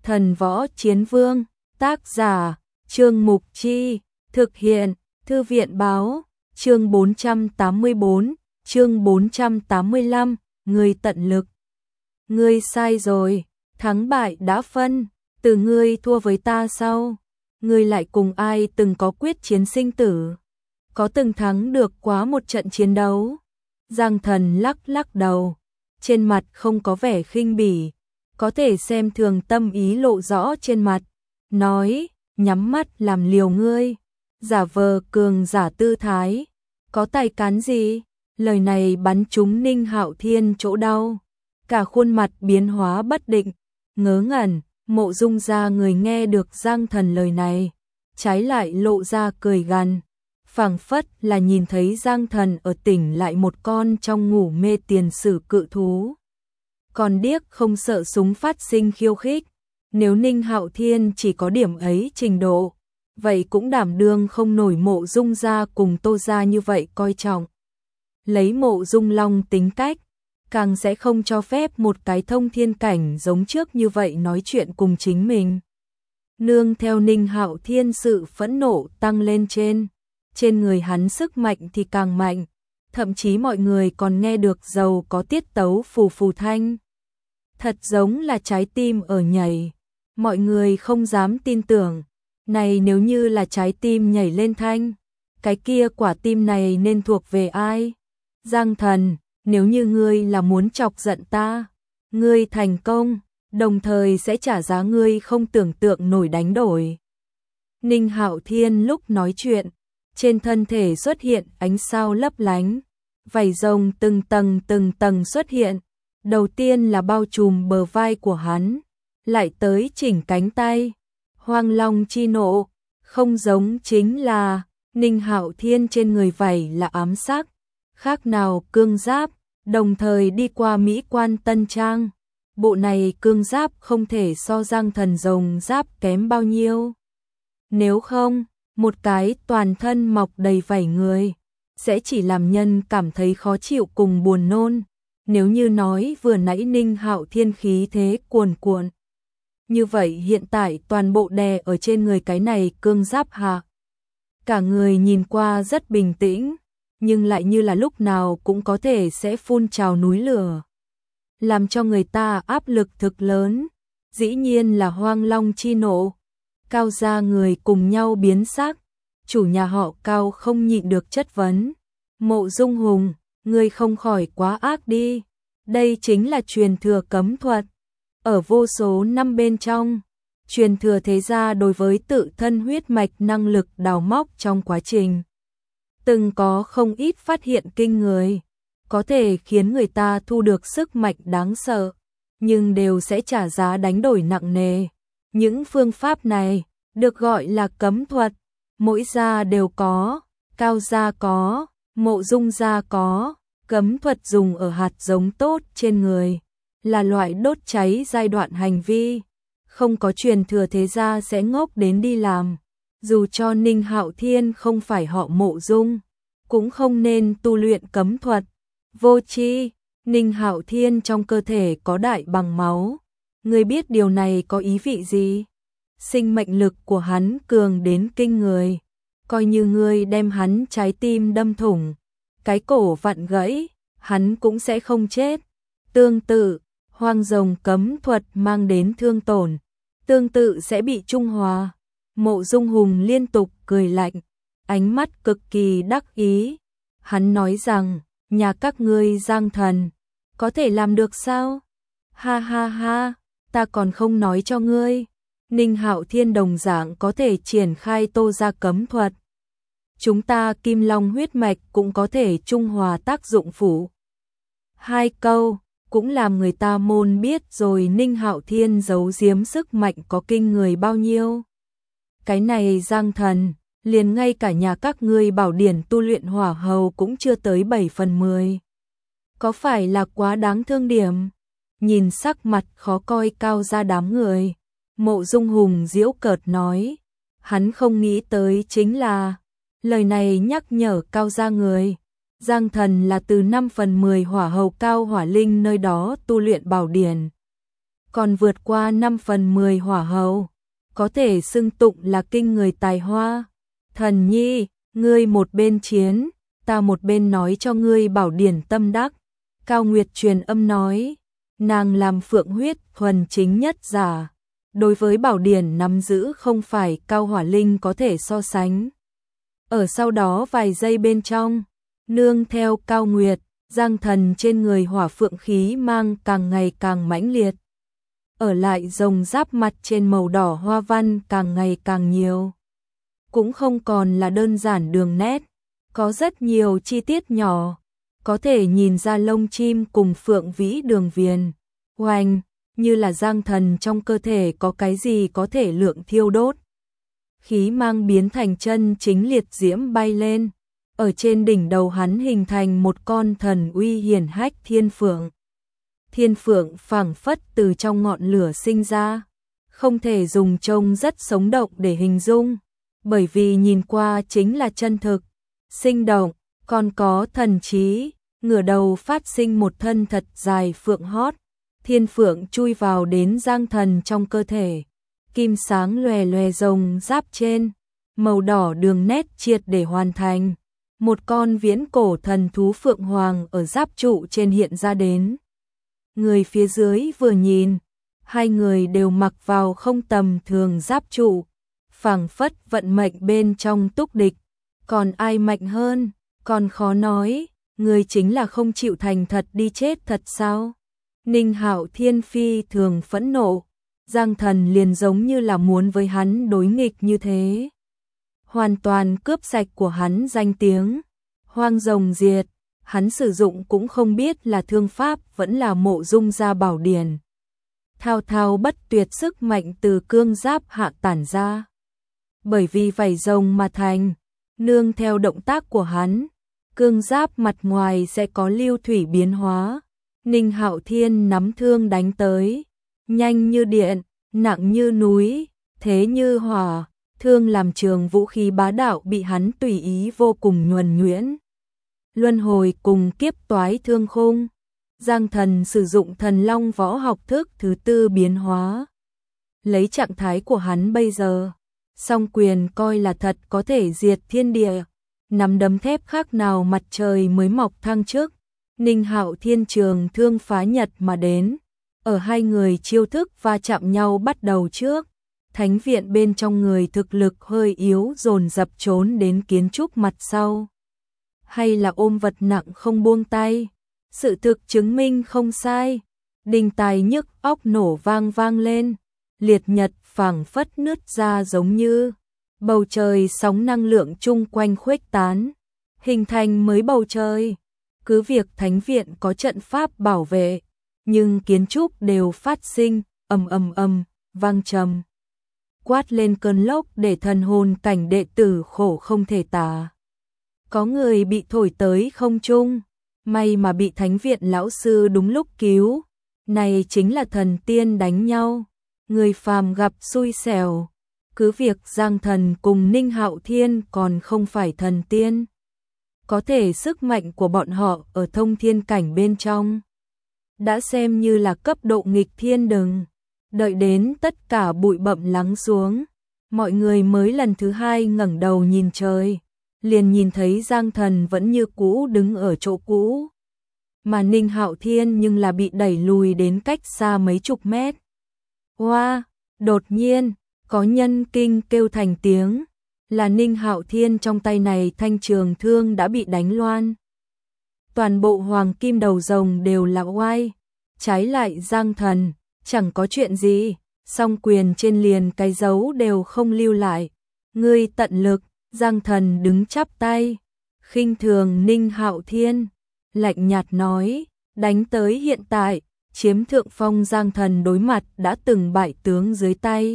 Thần Võ Chiến Vương, tác giả, Trương Mục Chi, thực hiện, Thư viện Báo, chương 484, chương 485, ngươi tận lực. Ngươi sai rồi, thắng bại đã phân, từ ngươi thua với ta sau, ngươi lại cùng ai từng có quyết chiến sinh tử, có từng thắng được quá một trận chiến đấu. Giang Thần lắc lắc đầu, trên mặt không có vẻ khinh bỉ, có thể xem thường tâm ý lộ rõ trên mặt, nói, nhắm mắt làm liều ngươi, giả vờ cường giả tư thái, có tài cán gì? Lời này bắn trúng Ninh Hạo Thiên chỗ đau, cả khuôn mặt biến hóa bất định, ngớ ngẩn. Mộ Dung gia người nghe được Giang Thần lời này, trái lại lộ ra cười gằn, phảng phất là nhìn thấy Giang Thần ở tỉnh lại một con trong ngủ mê tiền sử cự thú. Còn điếc không sợ súng phát sinh khiêu khích, nếu Ninh Hạo Thiên chỉ có điểm ấy trình độ, vậy cũng đảm đương không nổi Mộ Dung gia cùng Tô gia như vậy coi trọng. Lấy Mộ Dung Long tính cách, càng sẽ không cho phép một cái thông thiên cảnh giống trước như vậy nói chuyện cùng chính mình. Nương theo Ninh Hạo Thiên sự phẫn nộ tăng lên trên người hắn sức mạnh thì càng mạnh, thậm chí mọi người còn nghe được dầu có tiết tấu phù phù thanh. Thật giống là trái tim ở nhảy, mọi người không dám tin tưởng, này nếu như là trái tim nhảy lên thanh, cái kia quả tim này nên thuộc về ai? Giang Thần, nếu như ngươi là muốn chọc giận ta, ngươi thành công, đồng thời sẽ trả giá ngươi không tưởng tượng nổi đánh đổi. Ninh Hạo Thiên lúc nói chuyện, trên thân thể xuất hiện ánh sao lấp lánh, vảy rồng từng tầng xuất hiện, đầu tiên là bao trùm bờ vai của hắn, lại tới chỉnh cánh tay, Hoang Long chi nộ, không giống chính là Ninh Hạo Thiên trên người vảy là ám sắc, khác nào cương giáp, đồng thời đi qua mỹ quan tân trang. Bộ này cương giáp không thể so Giang Thần rồng giáp kém bao nhiêu. Nếu không, một cái toàn thân mọc đầy vảy người, sẽ chỉ làm nhân cảm thấy khó chịu cùng buồn nôn. Nếu như nói vừa nãy Ninh Hạo Thiên khí thế cuồn cuộn, như vậy hiện tại toàn bộ đè ở trên người cái này cương giáp hạ. Cả người nhìn qua rất bình tĩnh, nhưng lại như là lúc nào cũng có thể sẽ phun trào núi lửa, làm cho người ta áp lực thực lớn. Dĩ nhiên là Hoang Long chi nộ. Cao gia người cùng nhau biến sắc, chủ nhà họ Cao không nhịn được chất vấn, Mộ Dung Hùng, ngươi không khỏi quá ác đi, đây chính là truyền thừa cấm thuật, ở vô số năm bên trong, truyền thừa thế gia đối với tự thân huyết mạch năng lực đào móc trong quá trình, từng có không ít phát hiện kinh người, có thể khiến người ta thu được sức mạnh đáng sợ, nhưng đều sẽ trả giá đánh đổi nặng nề. Những phương pháp này được gọi là cấm thuật, mỗi gia đều có, Cao gia có, Mộ Dung gia có. Cấm thuật dùng ở hạt giống tốt trên người, là loại đốt cháy giai đoạn hành vi, không có truyền thừa thế gia sẽ ngốc đến đi làm. Dù cho Ninh Hạo Thiên không phải họ Mộ Dung, cũng không nên tu luyện cấm thuật. Vô tri, Ninh Hạo Thiên trong cơ thể có đại bằng máu, ngươi biết điều này có ý vị gì? Sinh mệnh lực của hắn cường đến kinh người, coi như ngươi đem hắn trái tim đâm thủng, cái cổ vặn gãy, hắn cũng sẽ không chết. Tương tự, hoang rồng cấm thuật mang đến thương tổn, tương tự sẽ bị trung hòa. Mộ Dung Hùng liên tục cười lạnh, ánh mắt cực kỳ đắc ý. Hắn nói rằng, nhà các ngươi Giang Thần, có thể làm được sao? Ha ha ha, ta còn không nói cho ngươi. Ninh Hạo Thiên đồng dạng có thể triển khai Tô gia cấm thuật. Chúng ta Kim Long huyết mạch cũng có thể trung hòa tác dụng phụ. Hai câu cũng làm người ta môn biết rồi Ninh Hạo Thiên giấu giếm sức mạnh có kinh người bao nhiêu. Cái này Giang Thần, liền ngay cả nhà các ngươi bảo điển tu luyện hỏa hầu cũng chưa tới 7/10. Có phải là quá đáng thương điểm? Nhìn sắc mặt khó coi Cao gia đám người, Mộ Dung Hùng giễu cợt nói, hắn không nghĩ tới chính là lời này nhắc nhở Cao gia người. Giang Thần là từ 5/10 hỏa hầu Cao Hỏa Linh nơi đó tu luyện bảo điển. còn vượt qua 5/10 hỏa hầu, có thể xưng tụng là kinh người tài hoa. Thần nhi, ngươi một bên chiến, ta một bên nói cho ngươi bảo điển tâm đắc. Cao Nguyệt truyền âm nói, nàng làm phượng huyết thuần chính nhất giả. Đối với bảo điển nắm giữ không phải Cao Hỏa Linh có thể so sánh. Ở sau đó vài giây bên trong, nương theo Cao Nguyệt, Giang Thần trên người hỏa phượng khí mang càng ngày càng mãnh liệt. Ở lại rồng giáp mặt trên màu đỏ hoa văn càng ngày càng nhiều. Cũng không còn là đơn giản đường nét, có rất nhiều chi tiết nhỏ, có thể nhìn ra lông chim cùng phượng vĩ đường viền. Oanh, như là Giang Thần trong cơ thể có cái gì có thể lượng thiêu đốt. Khí mang biến thành chân chính liệt diễm bay lên, ở trên đỉnh đầu hắn hình thành một con thần uy hiển hách thiên phượng. Thiên phượng phảng phất từ trong ngọn lửa sinh ra, không thể dùng trông rất sống động để hình dung, bởi vì nhìn qua chính là chân thực, sinh động, còn có thần trí, ngửa đầu phát sinh một thân thật dài phượng hót. Thiên phượng chui vào đến Giang Thần trong cơ thể, kim sáng lòe lòe rồng giáp trên, màu đỏ đường nét triệt để hoàn thành. Một con viễn cổ thần thú phượng hoàng ở giáp trụ trên hiện ra đến. Người phía dưới vừa nhìn, hai người đều mặc vào không tầm thường giáp trụ, phảng phất vận mệnh bên trong túc địch, còn ai mạnh hơn, còn khó nói, người chính là không chịu thành thật đi chết thật sao? Ninh Hạo Thiên phi thường phẫn nộ, Giang Thần liền giống như là muốn với hắn đối nghịch như thế. Hoàn toàn cướp sạch của hắn danh tiếng, hoang rồng diệt, hắn sử dụng cũng không biết là thương pháp vẫn là mộ dung gia bảo điển. Thao thao bất tuyệt sức mạnh từ cương giáp hạ tản ra. Bởi vì vảy rồng mà thành, nương theo động tác của hắn, cương giáp mặt ngoài sẽ có lưu thủy biến hóa. Ninh Hạo Thiên nắm thương đánh tới, nhanh như điện, nặng như núi, thế như hỏa, thương làm trường vũ khí bá đạo bị hắn tùy ý vô cùng nhuần nhuyễn. Luân hồi cùng kiếp toái thương khung, Giang Thần sử dụng thần long võ học thức thứ tư biến hóa. Lấy trạng thái của hắn bây giờ, song quyền coi là thật có thể diệt thiên địa, nắm đấm thép khác nào mặt trời mới mọc thăng trước. Ninh Hạo Thiên trường thương phá nhật mà đến, ở hai người chiêu thức va chạm nhau bắt đầu trước, thánh viện bên trong người thực lực hơi yếu dồn dập trốn đến kiến trúc mặt sau. Hay là ôm vật nặng không buông tay, sự thực chứng minh không sai, đình tài nhức óc nổ vang vang lên, liệt nhật phảng phất nứt ra giống như bầu trời sóng năng lượng chung quanh khuếch tán, hình thành mới bầu trời. Cứ việc thánh viện có trận pháp bảo vệ, nhưng kiến trúc đều phát sinh ầm ầm ầm, vang trầm. Quát lên cơn lốc để thần hồn cảnh đệ tử khổ không thể tả. Có người bị thổi tới không trung, may mà bị thánh viện lão sư đúng lúc cứu. Này chính là thần tiên đánh nhau, người phàm gặp xui xẻo. Cứ việc Giang Thần cùng Ninh Hạo Thiên còn không phải thần tiên, có thể sức mạnh của bọn họ ở thông thiên cảnh bên trong đã xem như là cấp độ nghịch thiên đừng. Đợi đến tất cả bụi bặm lắng xuống, mọi người mới lần thứ hai ngẩng đầu nhìn trời, liền nhìn thấy Giang Thần vẫn như cũ đứng ở chỗ cũ, mà Ninh Hạo Thiên nhưng là bị đẩy lùi đến cách xa mấy chục mét. Hoa, đột nhiên, có nhân kinh kêu thành tiếng, là Ninh Hạo Thiên trong tay này thanh trường thương đã bị đánh loan. Toàn bộ hoàng kim đầu rồng đều là oai, trái lại Giang Thần, chẳng có chuyện gì, song quyền trên liền cái dấu đều không lưu lại. Ngươi tận lực, Giang Thần đứng chắp tay, khinh thường Ninh Hạo Thiên, lạnh nhạt nói, đánh tới hiện tại, chiếm thượng phong. Giang Thần đối mặt đã từng bại tướng dưới tay.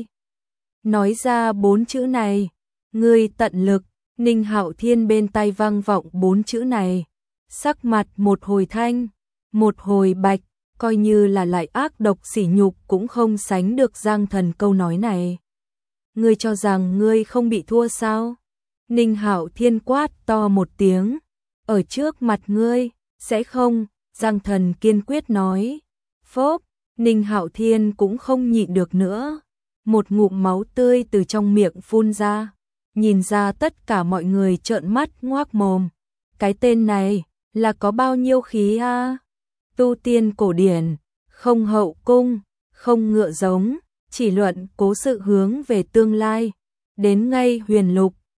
Nói ra 4 chữ này, ngươi tận lực, Ninh Hạo Thiên bên tai vang vọng 4 chữ này, sắc mặt một hồi thanh, một hồi bạch, coi như là lại ác độc sỉ nhục cũng không sánh được Giang Thần câu nói này. Ngươi cho rằng ngươi không bị thua sao? Ninh Hạo Thiên quát to một tiếng, ở trước mặt ngươi, sẽ không, Giang Thần kiên quyết nói. Phốp, Ninh Hạo Thiên cũng không nhịn được nữa, một ngụm máu tươi từ trong miệng phun ra, nhìn ra tất cả mọi người trợn mắt ngoác mồm. Cái tên này là có bao nhiêu khí a? Tu tiên cổ điển, không hậu cung, không ngựa giống, chỉ luận cố sự hướng về tương lai. Đến ngay huyền lục,